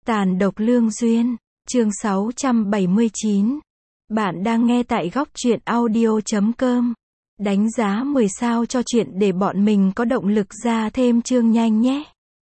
Tàn độc lương duyên, chương 679. Bạn đang nghe tại góc truyện audio.com. Đánh giá 10 sao cho chuyện để bọn mình có động lực ra thêm chương nhanh nhé.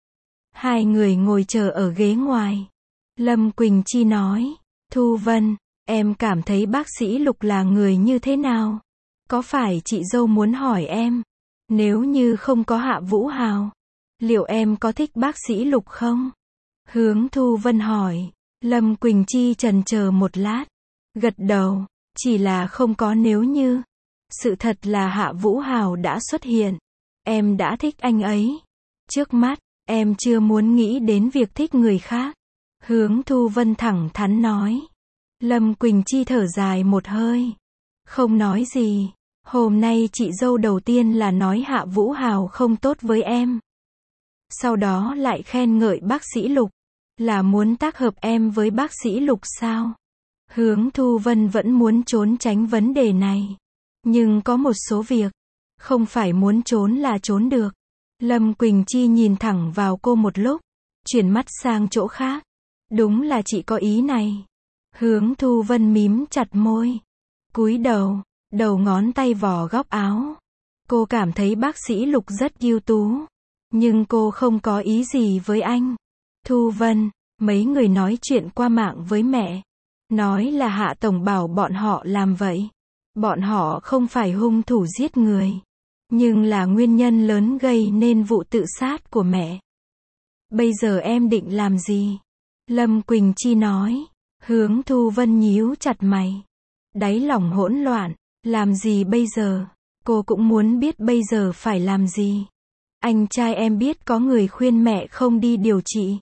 Hai người ngồi chờ ở ghế ngoài. Lâm Quỳnh Chi nói, Thu Vân, em cảm thấy bác sĩ Lục là người như thế nào? Có phải chị dâu muốn hỏi em, nếu như không có Hạ Vũ Hào, liệu em có thích bác sĩ Lục không? Hướng Thu Vân hỏi. Lâm Quỳnh Chi chần chờ một lát, gật đầu, chỉ là không có nếu như. Sự thật là Hạ Vũ Hào đã xuất hiện, em đã thích anh ấy. Trước mắt, em chưa muốn nghĩ đến việc thích người khác. Hướng Thu Vân thẳng thắn nói. Lâm Quỳnh Chi thở dài một hơi, không nói gì. Hôm nay chị dâu đầu tiên là nói Hạ Vũ Hào không tốt với em, sau đó lại khen ngợi bác sĩ Lục, là muốn tác hợp em với bác sĩ Lục sao? Hướng Thu Vân vẫn muốn trốn tránh vấn đề này, nhưng có một số việc, không phải muốn trốn là trốn được. Lâm Quỳnh Chi nhìn thẳng vào cô một lúc, chuyển mắt sang chỗ khác. Đúng là chị có ý này. Hướng Thu Vân mím chặt môi, cúi đầu, đầu ngón tay vò góc áo. Cô cảm thấy bác sĩ Lục rất ưu tú, nhưng cô không có ý gì với anh. Thu Vân, mấy người nói chuyện qua mạng với mẹ, nói là Hạ Tổng bảo bọn họ làm vậy. Bọn họ không phải hung thủ giết người, nhưng là nguyên nhân lớn gây nên vụ tự sát của mẹ. Bây giờ em định làm gì? Lâm Quỳnh Chi nói. Hướng Thu Vân nhíu chặt mày, đáy lòng hỗn loạn. Làm gì bây giờ? Cô cũng muốn biết bây giờ phải làm gì. Anh trai em biết có người khuyên mẹ không đi điều trị,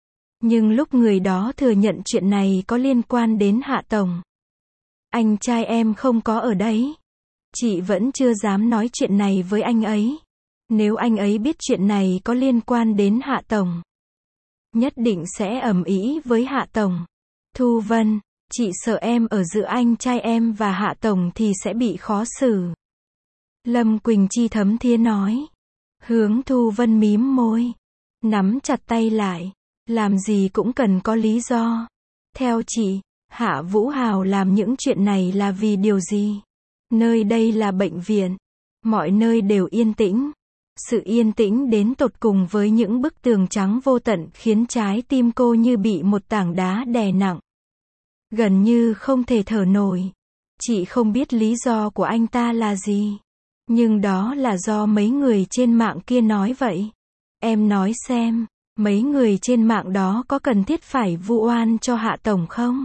nhưng lúc người đó thừa nhận chuyện này có liên quan đến Hạ Tổng, anh trai em không có ở đấy. Chị vẫn chưa dám nói chuyện này với anh ấy. Nếu anh ấy biết chuyện này có liên quan đến Hạ Tổng, nhất định sẽ ầm ĩ với Hạ Tổng. Thu Vân, chị sợ em ở giữa anh trai em và Hạ Tổng thì sẽ bị khó xử. Lâm Quỳnh Chi thấm thía nói. Hướng Thu Vân mím môi, nắm chặt tay lại. Làm gì cũng cần có lý do. Theo chị, Hạ Vũ Hào làm những chuyện này là vì điều gì? Nơi đây là bệnh viện, mọi nơi đều yên tĩnh. Sự yên tĩnh đến tột cùng với những bức tường trắng vô tận khiến trái tim cô như bị một tảng đá đè nặng, gần như không thể thở nổi. Chị không biết lý do của anh ta là gì, nhưng đó là do mấy người trên mạng kia nói vậy. Em nói xem, mấy người trên mạng đó có cần thiết phải vu oan cho Hạ Tổng không?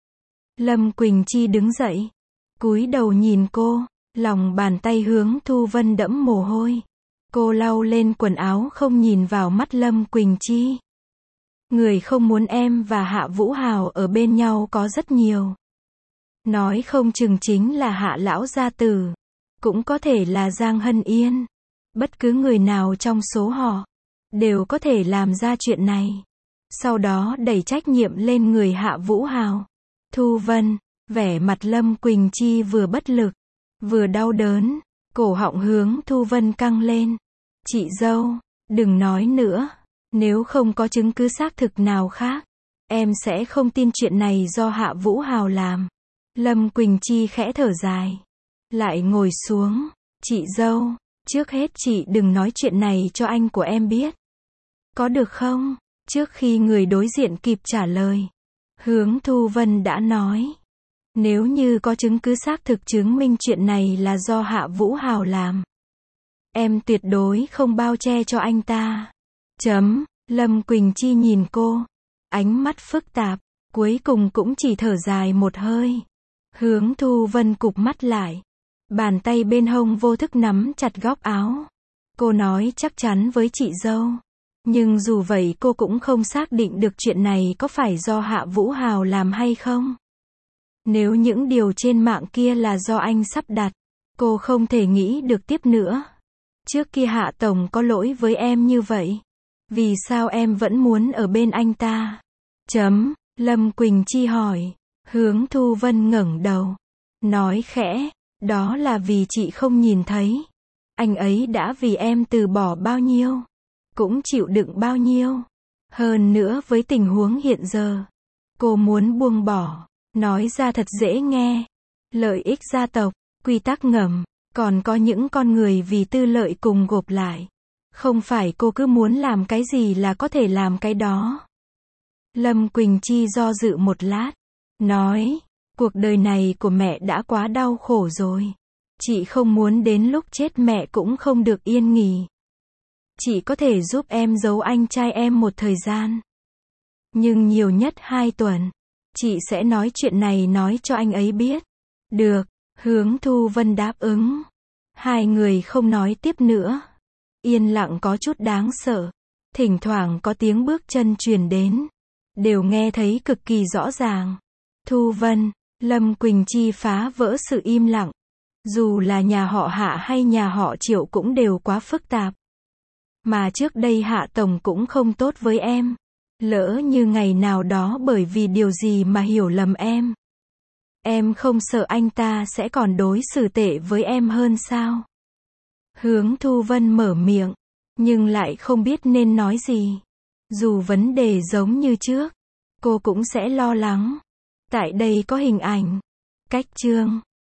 Lâm Quỳnh Chi đứng dậy, cúi đầu nhìn cô, lòng bàn tay Hướng Thu Vân đẫm mồ hôi. Cô lau lên quần áo không nhìn vào mắt Lâm Quỳnh Chi. Người không muốn em và Hạ Vũ Hào ở bên nhau có rất nhiều. Nói không chừng chính là Hạ Lão Gia Tử, cũng có thể là Giang Hân Yên. Bất cứ người nào trong số họ đều có thể làm ra chuyện này, sau đó đẩy trách nhiệm lên người Hạ Vũ Hào. Thu Vân, vẻ mặt Lâm Quỳnh Chi vừa bất lực, vừa đau đớn. Cổ họng Hướng Thu Vân căng lên. Chị dâu, đừng nói nữa. Nếu không có chứng cứ xác thực nào khác, em sẽ không tin chuyện này do Hạ Vũ Hào làm. Lâm Quỳnh Chi khẽ thở dài, lại ngồi xuống. Chị dâu, trước hết chị đừng nói chuyện này cho anh của em biết, có được không? Trước khi người đối diện kịp trả lời, Hướng Thu Vân đã nói, nếu như có chứng cứ xác thực chứng minh chuyện này là do Hạ Vũ Hào làm, em tuyệt đối không bao che cho anh ta. Lâm Quỳnh Chi nhìn cô, ánh mắt phức tạp, cuối cùng cũng chỉ thở dài một hơi. Hướng Thu Vân cụp mắt lại, bàn tay bên hông vô thức nắm chặt góc áo. Cô nói chắc chắn với chị dâu, nhưng dù vậy cô cũng không xác định được chuyện này có phải do Hạ Vũ Hào làm hay không. Nếu những điều trên mạng kia là do anh sắp đặt, cô không thể nghĩ được tiếp nữa. Trước kia Hạ Tổng có lỗi với em như vậy, vì sao em vẫn muốn ở bên anh ta? Lâm Quỳnh Chi hỏi. Hướng Thu Vân ngẩng đầu, nói khẽ, đó là vì chị không nhìn thấy. Anh ấy đã vì em từ bỏ bao nhiêu, cũng chịu đựng bao nhiêu. Hơn nữa với tình huống hiện giờ, cô muốn buông bỏ, nói ra thật dễ nghe. Lợi ích gia tộc, quy tắc ngầm, còn có những con người vì tư lợi cùng gộp lại. Không phải cô cứ muốn làm cái gì là có thể làm cái đó. Lâm Quỳnh Chi do dự một lát, nói, cuộc đời này của mẹ đã quá đau khổ rồi. Chị không muốn đến lúc chết mẹ cũng không được yên nghỉ. Chị có thể giúp em giấu anh trai em một thời gian. Nhưng nhiều nhất 2 tuần. Chị sẽ nói chuyện này nói cho anh ấy biết. Được, Hướng Thu Vân đáp ứng. Hai người không nói tiếp nữa. Yên lặng có chút đáng sợ. Thỉnh thoảng có tiếng bước chân truyền đến. Đều nghe thấy cực kỳ rõ ràng. Thu Vân, Lâm Quỳnh Chi phá vỡ sự im lặng. Dù là nhà họ Hạ hay nhà họ Triệu cũng đều quá phức tạp. Mà trước đây Hạ Tổng cũng không tốt với em. Lỡ như ngày nào đó bởi vì điều gì mà hiểu lầm em. Em không sợ anh ta sẽ còn đối xử tệ với em hơn sao? Hướng Thu Vân mở miệng, nhưng lại không biết nên nói gì. Dù vấn đề giống như trước, cô cũng sẽ lo lắng. Tại đây có hình ảnh. Cách chương